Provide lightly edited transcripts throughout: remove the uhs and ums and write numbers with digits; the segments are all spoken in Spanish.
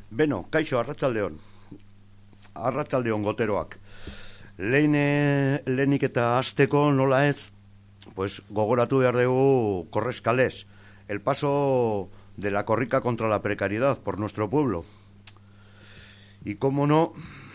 Beno, kaixo, arratsaldeon. Arratsaldeon goteroak. Lehenik eta hasteko nola ez, pues gogoratu behar dugu Correskales, el paso de la corrida contra la precariedad por nuestro pueblo. Y cómo no...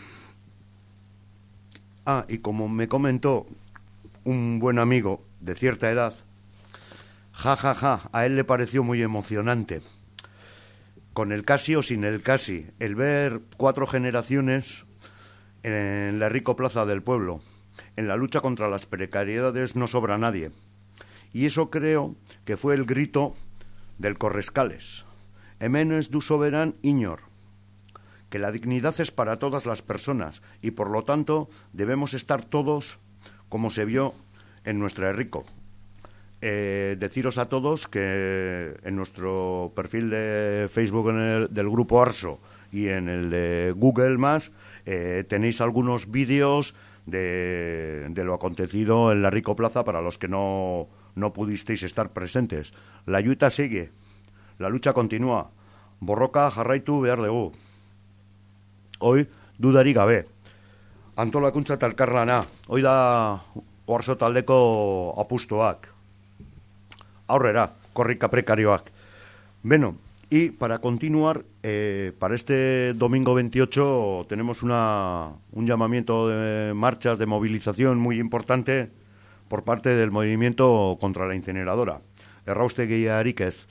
y como me comentó un buen amigo de cierta edad, a él le pareció muy emocionante. Con el casi o sin el casi, el ver 4 generaciones en la rico plaza del pueblo. En la lucha contra las precariedades no sobra nadie. Y eso creo que fue el grito del Correskales. Hemen ez du soberan inor. Que la dignidad es para todas las personas y por lo tanto debemos estar todos como se vio en nuestra rico. Deciros a todos que en nuestro perfil de Facebook del grupo Arso y en el de Google Más tenéis algunos vídeos de lo acontecido en la Rico Plaza para los que no pudisteis estar presentes. La lluita sigue, la lucha continúa, borroka jarraitu behar dugu. Hoy dudarik gabe, antolakuntza eta elkarlana, hoi da Arso taldeko apustuak. Aurrera, korrika prekarioak. Bueno, y para continuar, para este domingo 28 tenemos un llamamiento de marchas, de movilización muy importante por parte del movimiento contra la incineradora. Erraustegiarik ez.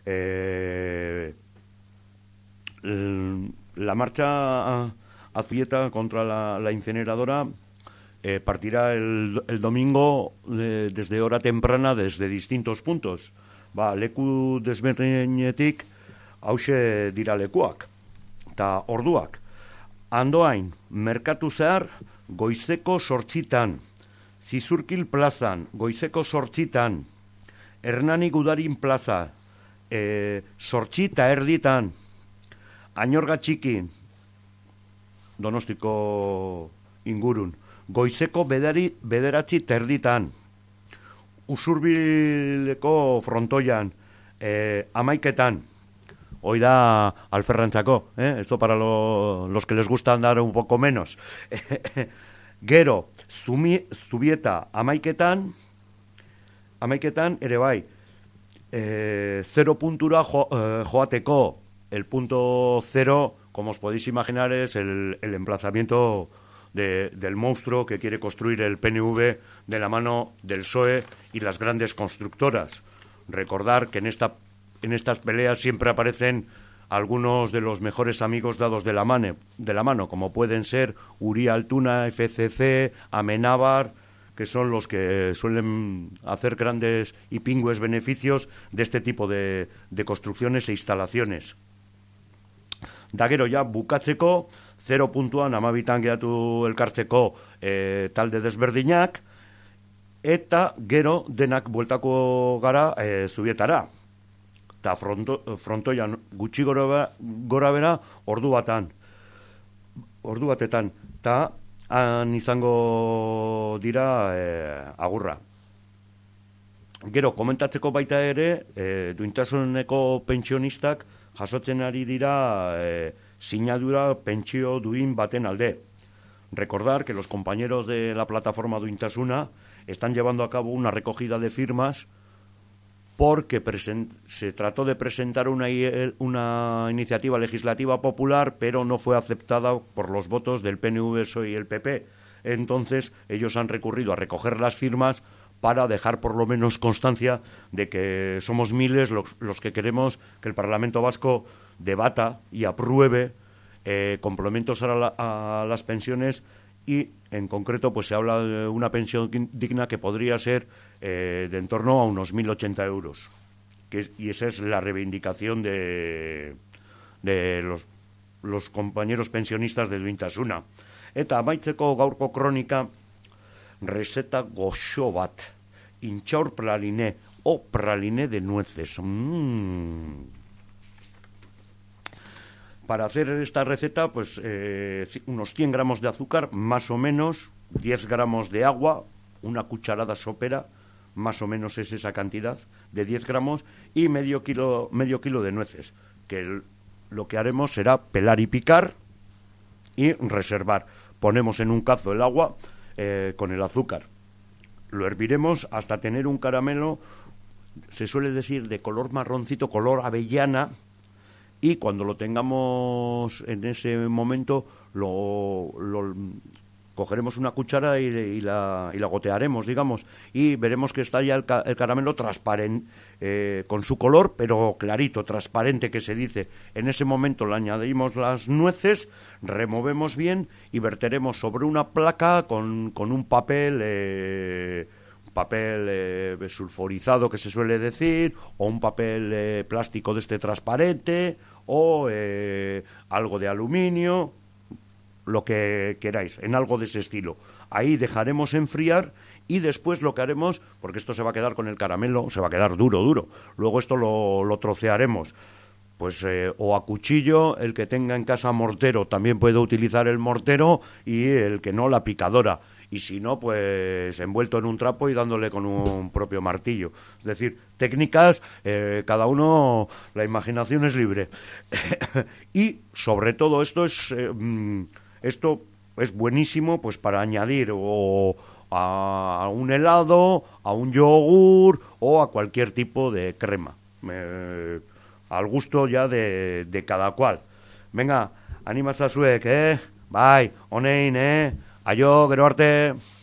La marcha azuieta contra la incineradora partirá el domingo desde hora temprana desde distintos puntos. Leku desberdinetik hauxe dira lekuak eta orduak. Andoain, Merkatu Zahar, goizeko 8:00, Zizurkil plazan, goizeko 8:00, Hernani Gudarin plaza, 8:30, Añorga Txiki, Donostiko ingurun, goizeko 9:30, Usurbileko frontoian, 11:00, hoy da alferrantzako, esto para los que les gusta andar un poco menos. Gero, Zubieta 11:00 ere bai, 0 puntura joateko, el punto 0, como os podéis imaginar, es el emplazamiento del monstruo que quiere construir el PNV de la mano del PSOE y las grandes constructoras. Recordar que en estas peleas siempre aparecen algunos de los mejores amigos dados de la mano, como pueden ser Uría Altuna, FCC, Amenábar, que son los que suelen hacer grandes y pingües beneficios de este tipo de construcciones e instalaciones. Da gero ja bukatzeko, 0 puntuan 12:00 geratu elkartzeko talde desberdinak, eta gero denak bueltako gara Zubietara. Eta frontoian gutxi gora bera ordu batetan. Eta han izango dira agurra. Gero, komentatzeko baita ere, duintasuneko pentsionistak jasotzen ari dira sinadura pentsio duin baten alde. Recordar que los compañeros de la plataforma Duintasuna están llevando a cabo una recogida de firmas porque se trató de presentar una iniciativa legislativa popular, pero no fue aceptada por los votos del PNV, PSOE y el PP. Entonces, ellos han recurrido a recoger las firmas para dejar por lo menos constancia de que somos miles los que queremos que el Parlamento Vasco debata y apruebe complementos a las pensiones y, en concreto, pues se habla de una pensión digna que podría ser de en torno a unos 1.080 euros. Y esa es la reivindicación de los compañeros pensionistas de Duintasuna. Eta amaitzeko gaurko kronika, receta goxo bat, intxaur praline o praline de nueces. Para hacer esta receta, pues unos 100 gramos de azúcar, más o menos, 10 gramos de agua, una cucharada sopera, más o menos es esa cantidad de 10 gramos, y medio kilo de nueces, que lo que haremos será pelar y picar y reservar. Ponemos en un cazo el agua con el azúcar. Lo herviremos hasta tener un caramelo, se suele decir, de color marroncito, color avellana, y cuando lo tengamos en ese momento lo cogeremos una cuchara y la gotearemos, digamos, y veremos que está ya el caramelo transparente, con su color, pero clarito, transparente, que se dice. En ese momento le añadimos las nueces, removemos bien y verteremos sobre una placa con un papel sulfurizado, que se suele decir, o un papel plástico de este transparente, o algo de aluminio, lo que queráis, en algo de ese estilo. Ahí dejaremos enfriar y después lo que haremos, porque esto se va a quedar con el caramelo, se va a quedar duro. Luego esto lo trocearemos, pues o a cuchillo. El que tenga en casa mortero también puede utilizar el mortero, y el que no, la picadora. Y si no, pues envuelto en un trapo y dándole con un propio martillo. Es decir, técnicas, cada uno, la imaginación es libre. Y sobre todo esto es buenísimo, pues para añadir o a un helado, a un yogur o a cualquier tipo de crema. Al gusto ya de cada cual. Venga, anima zazuek, Bai, onein, Aio, gero arte.